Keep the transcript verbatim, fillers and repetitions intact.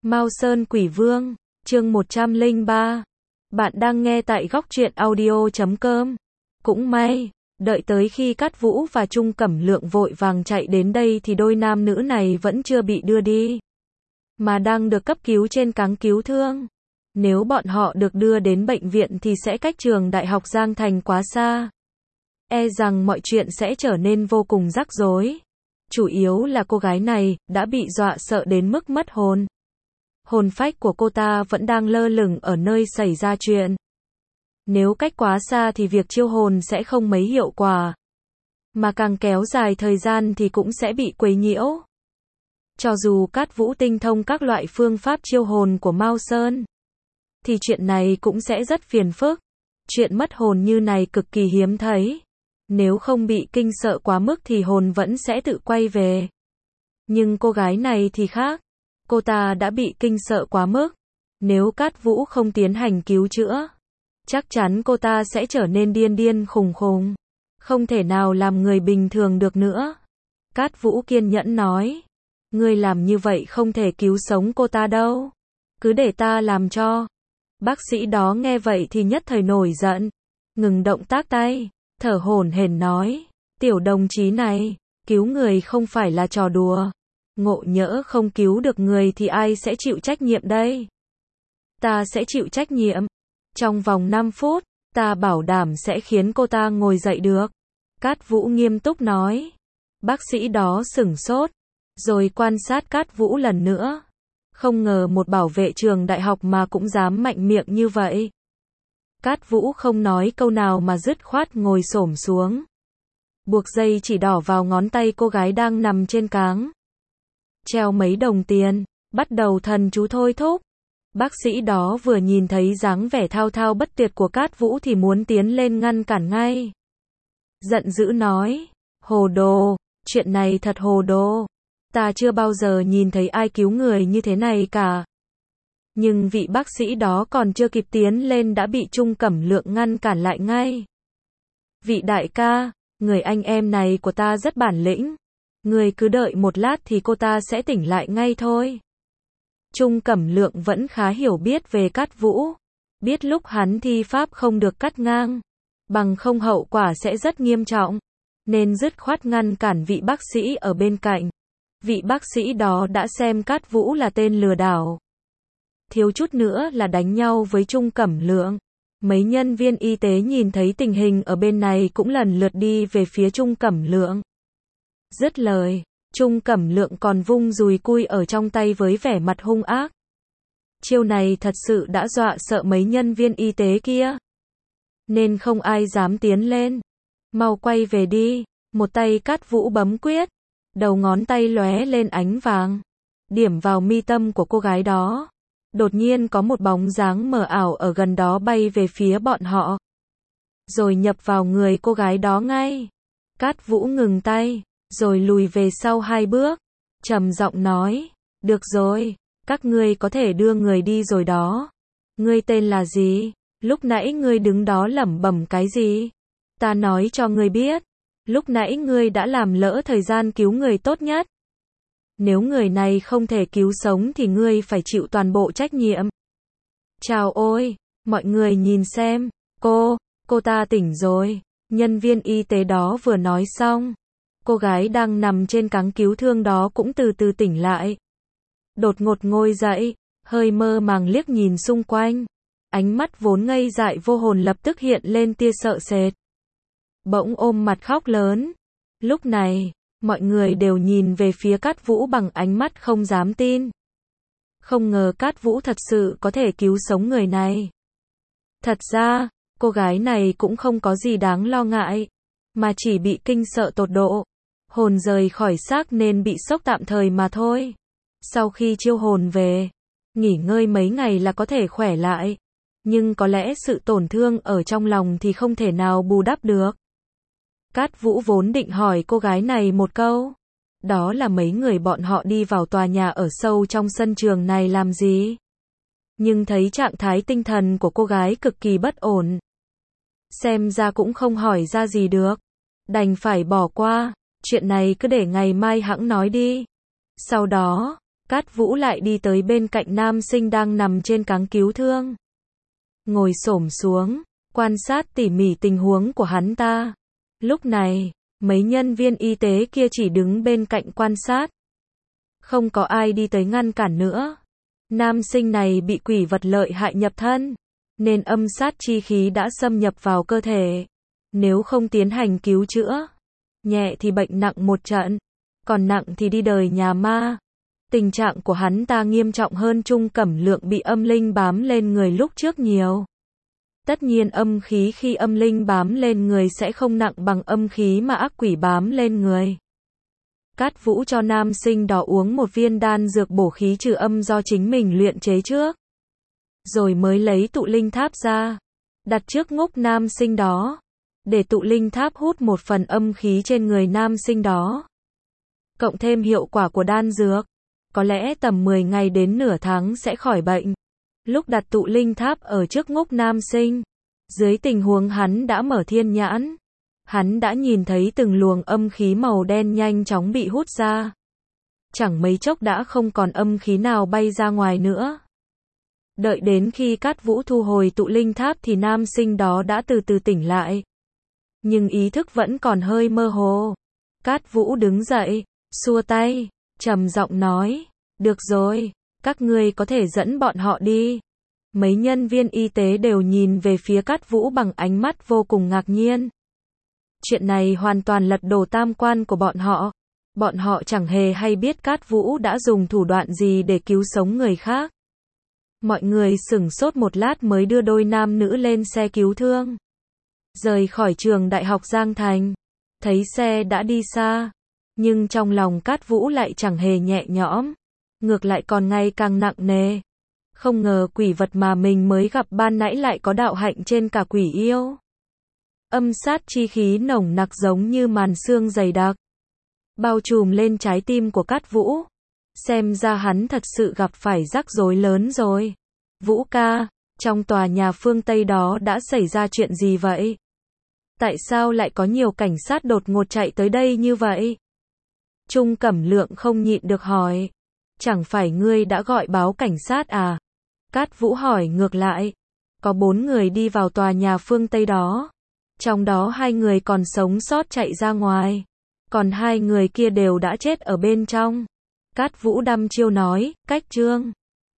Mao Sơn Quỷ Vương, chương một trăm lẻ ba. Bạn đang nghe tại góc truyện audio chấm com. Cũng may, đợi tới khi Cát Vũ và Trung Cẩm Lượng vội vàng chạy đến đây thì đôi nam nữ này vẫn chưa bị đưa đi, mà đang được cấp cứu trên cáng cứu thương. Nếu bọn họ được đưa đến bệnh viện thì sẽ cách trường Đại học Giang Thành quá xa. E rằng mọi chuyện sẽ trở nên vô cùng rắc rối. Chủ yếu là cô gái này đã bị dọa sợ đến mức mất hồn. Hồn phách của cô ta vẫn đang lơ lửng ở nơi xảy ra chuyện. Nếu cách quá xa thì việc chiêu hồn sẽ không mấy hiệu quả. Mà càng kéo dài thời gian thì cũng sẽ bị quấy nhiễu. Cho dù Cát Vũ tinh thông các loại phương pháp chiêu hồn của Mao Sơn, thì chuyện này cũng sẽ rất phiền phức. Chuyện mất hồn như này cực kỳ hiếm thấy. Nếu không bị kinh sợ quá mức thì hồn vẫn sẽ tự quay về. Nhưng cô gái này thì khác. Cô ta đã bị kinh sợ quá mức. Nếu Cát Vũ không tiến hành cứu chữa, chắc chắn cô ta sẽ trở nên điên điên khùng khùng. Không thể nào làm người bình thường được nữa. Cát Vũ kiên nhẫn nói. Ngươi làm như vậy không thể cứu sống cô ta đâu. Cứ để ta làm cho. Bác sĩ đó nghe vậy thì nhất thời nổi giận. Ngừng động tác tay. Thở hổn hển nói. Tiểu đồng chí này, cứu người không phải là trò đùa. Ngộ nhỡ không cứu được người thì ai sẽ chịu trách nhiệm đây? Ta sẽ chịu trách nhiệm. Trong vòng năm phút, ta bảo đảm sẽ khiến cô ta ngồi dậy được. Cát Vũ nghiêm túc nói. Bác sĩ đó sửng sốt, rồi quan sát Cát Vũ lần nữa. Không ngờ một bảo vệ trường đại học mà cũng dám mạnh miệng như vậy. Cát Vũ không nói câu nào mà dứt khoát ngồi xổm xuống. Buộc dây chỉ đỏ vào ngón tay cô gái đang nằm trên cáng. Treo mấy đồng tiền, bắt đầu thần chú thôi thúc. Bác sĩ đó vừa nhìn thấy dáng vẻ thao thao bất tuyệt của Cát Vũ thì muốn tiến lên ngăn cản ngay. Giận dữ nói, hồ đồ, chuyện này thật hồ đồ. Ta chưa bao giờ nhìn thấy ai cứu người như thế này cả. Nhưng vị bác sĩ đó còn chưa kịp tiến lên đã bị Trung Cẩm Lượng ngăn cản lại ngay. Vị đại ca, người anh em này của ta rất bản lĩnh. Người cứ đợi một lát thì cô ta sẽ tỉnh lại ngay thôi. Trung Cẩm Lượng vẫn khá hiểu biết về Cát Vũ. Biết lúc hắn thi pháp không được cắt ngang. Bằng không hậu quả sẽ rất nghiêm trọng. Nên dứt khoát ngăn cản vị bác sĩ ở bên cạnh. Vị bác sĩ đó đã xem Cát Vũ là tên lừa đảo. Thiếu chút nữa là đánh nhau với Trung Cẩm Lượng. Mấy nhân viên y tế nhìn thấy tình hình ở bên này cũng lần lượt đi về phía Trung Cẩm Lượng. Dứt lời, Trung Cẩm Lượng còn vung dùi cui ở trong tay với vẻ mặt hung ác. Chiêu này thật sự đã dọa sợ mấy nhân viên y tế kia. Nên không ai dám tiến lên. Mau quay về đi. Một tay Cát Vũ bấm quyết. Đầu ngón tay lóe lên ánh vàng. Điểm vào mi tâm của cô gái đó. Đột nhiên có một bóng dáng mờ ảo ở gần đó bay về phía bọn họ. Rồi nhập vào người cô gái đó ngay. Cát Vũ ngừng tay. Rồi lùi về sau hai bước. Trầm giọng nói. Được rồi, các ngươi có thể đưa người đi rồi đó. Ngươi tên là gì? Lúc nãy ngươi đứng đó lẩm bẩm cái gì? Ta nói cho ngươi biết. Lúc nãy ngươi đã làm lỡ thời gian cứu người tốt nhất. Nếu người này không thể cứu sống thì ngươi phải chịu toàn bộ trách nhiệm. Chào ôi, mọi người nhìn xem. Cô, cô ta tỉnh rồi. Nhân viên y tế đó vừa nói xong. Cô gái đang nằm trên cáng cứu thương đó cũng từ từ tỉnh lại. Đột ngột ngồi dậy, hơi mơ màng liếc nhìn xung quanh. Ánh mắt vốn ngây dại vô hồn lập tức hiện lên tia sợ sệt. Bỗng ôm mặt khóc lớn. Lúc này, mọi người đều nhìn về phía Cát Vũ bằng ánh mắt không dám tin. Không ngờ Cát Vũ thật sự có thể cứu sống người này. Thật ra, cô gái này cũng không có gì đáng lo ngại, mà chỉ bị kinh sợ tột độ. Hồn rời khỏi xác nên bị sốc tạm thời mà thôi. Sau khi chiêu hồn về, nghỉ ngơi mấy ngày là có thể khỏe lại. Nhưng có lẽ sự tổn thương ở trong lòng thì không thể nào bù đắp được. Cát Vũ vốn định hỏi cô gái này một câu. Đó là mấy người bọn họ đi vào tòa nhà ở sâu trong sân trường này làm gì? Nhưng thấy trạng thái tinh thần của cô gái cực kỳ bất ổn. Xem ra cũng không hỏi ra gì được. Đành phải bỏ qua. Chuyện này cứ để ngày mai hẵng nói đi. Sau đó, Cát Vũ lại đi tới bên cạnh nam sinh đang nằm trên cáng cứu thương. Ngồi xổm xuống, quan sát tỉ mỉ tình huống của hắn ta. Lúc này, mấy nhân viên y tế kia chỉ đứng bên cạnh quan sát. Không có ai đi tới ngăn cản nữa. Nam sinh này bị quỷ vật lợi hại nhập thân, nên âm sát chi khí đã xâm nhập vào cơ thể. Nếu không tiến hành cứu chữa, nhẹ thì bệnh nặng một trận, còn nặng thì đi đời nhà ma. Tình trạng của hắn ta nghiêm trọng hơn Trung Cẩm Lượng bị âm linh bám lên người lúc trước nhiều. Tất nhiên âm khí khi âm linh bám lên người sẽ không nặng bằng âm khí mà ác quỷ bám lên người. Cát Vũ cho nam sinh đó uống một viên đan dược bổ khí trừ âm do chính mình luyện chế trước. Rồi mới lấy tụ linh tháp ra, đặt trước ngốc nam sinh đó, để tụ linh tháp hút một phần âm khí trên người nam sinh đó. Cộng thêm hiệu quả của đan dược, có lẽ tầm mười ngày đến nửa tháng sẽ khỏi bệnh. Lúc đặt tụ linh tháp ở trước ngốc nam sinh, dưới tình huống hắn đã mở thiên nhãn, hắn đã nhìn thấy từng luồng âm khí màu đen nhanh chóng bị hút ra. Chẳng mấy chốc đã không còn âm khí nào bay ra ngoài nữa. Đợi đến khi Cát Vũ thu hồi tụ linh tháp thì nam sinh đó đã từ từ tỉnh lại. Nhưng ý thức vẫn còn hơi mơ hồ. Cát Vũ đứng dậy, xua tay, trầm giọng nói, được rồi, các ngươi có thể dẫn bọn họ đi. Mấy nhân viên y tế đều nhìn về phía Cát Vũ bằng ánh mắt vô cùng ngạc nhiên. Chuyện này hoàn toàn lật đổ tam quan của bọn họ. Bọn họ chẳng hề hay biết Cát Vũ đã dùng thủ đoạn gì để cứu sống người khác. Mọi người sửng sốt một lát mới đưa đôi nam nữ lên xe cứu thương. Rời khỏi trường đại học Giang Thành. Thấy xe đã đi xa. Nhưng trong lòng Cát Vũ lại chẳng hề nhẹ nhõm. Ngược lại còn ngày càng nặng nề. Không ngờ quỷ vật mà mình mới gặp ban nãy lại có đạo hạnh trên cả quỷ yêu. Âm sát chi khí nồng nặc giống như màn sương dày đặc, bao trùm lên trái tim của Cát Vũ. Xem ra hắn thật sự gặp phải rắc rối lớn rồi. Vũ ca, trong tòa nhà phương Tây đó đã xảy ra chuyện gì vậy? Tại sao lại có nhiều cảnh sát đột ngột chạy tới đây như vậy? Trung Cẩm Lượng không nhịn được hỏi. Chẳng phải ngươi đã gọi báo cảnh sát à? Cát Vũ hỏi ngược lại. Có bốn người đi vào tòa nhà phương Tây đó. Trong đó hai người còn sống sót chạy ra ngoài. Còn hai người kia đều đã chết ở bên trong. Cát Vũ đăm chiêu nói, cách trương.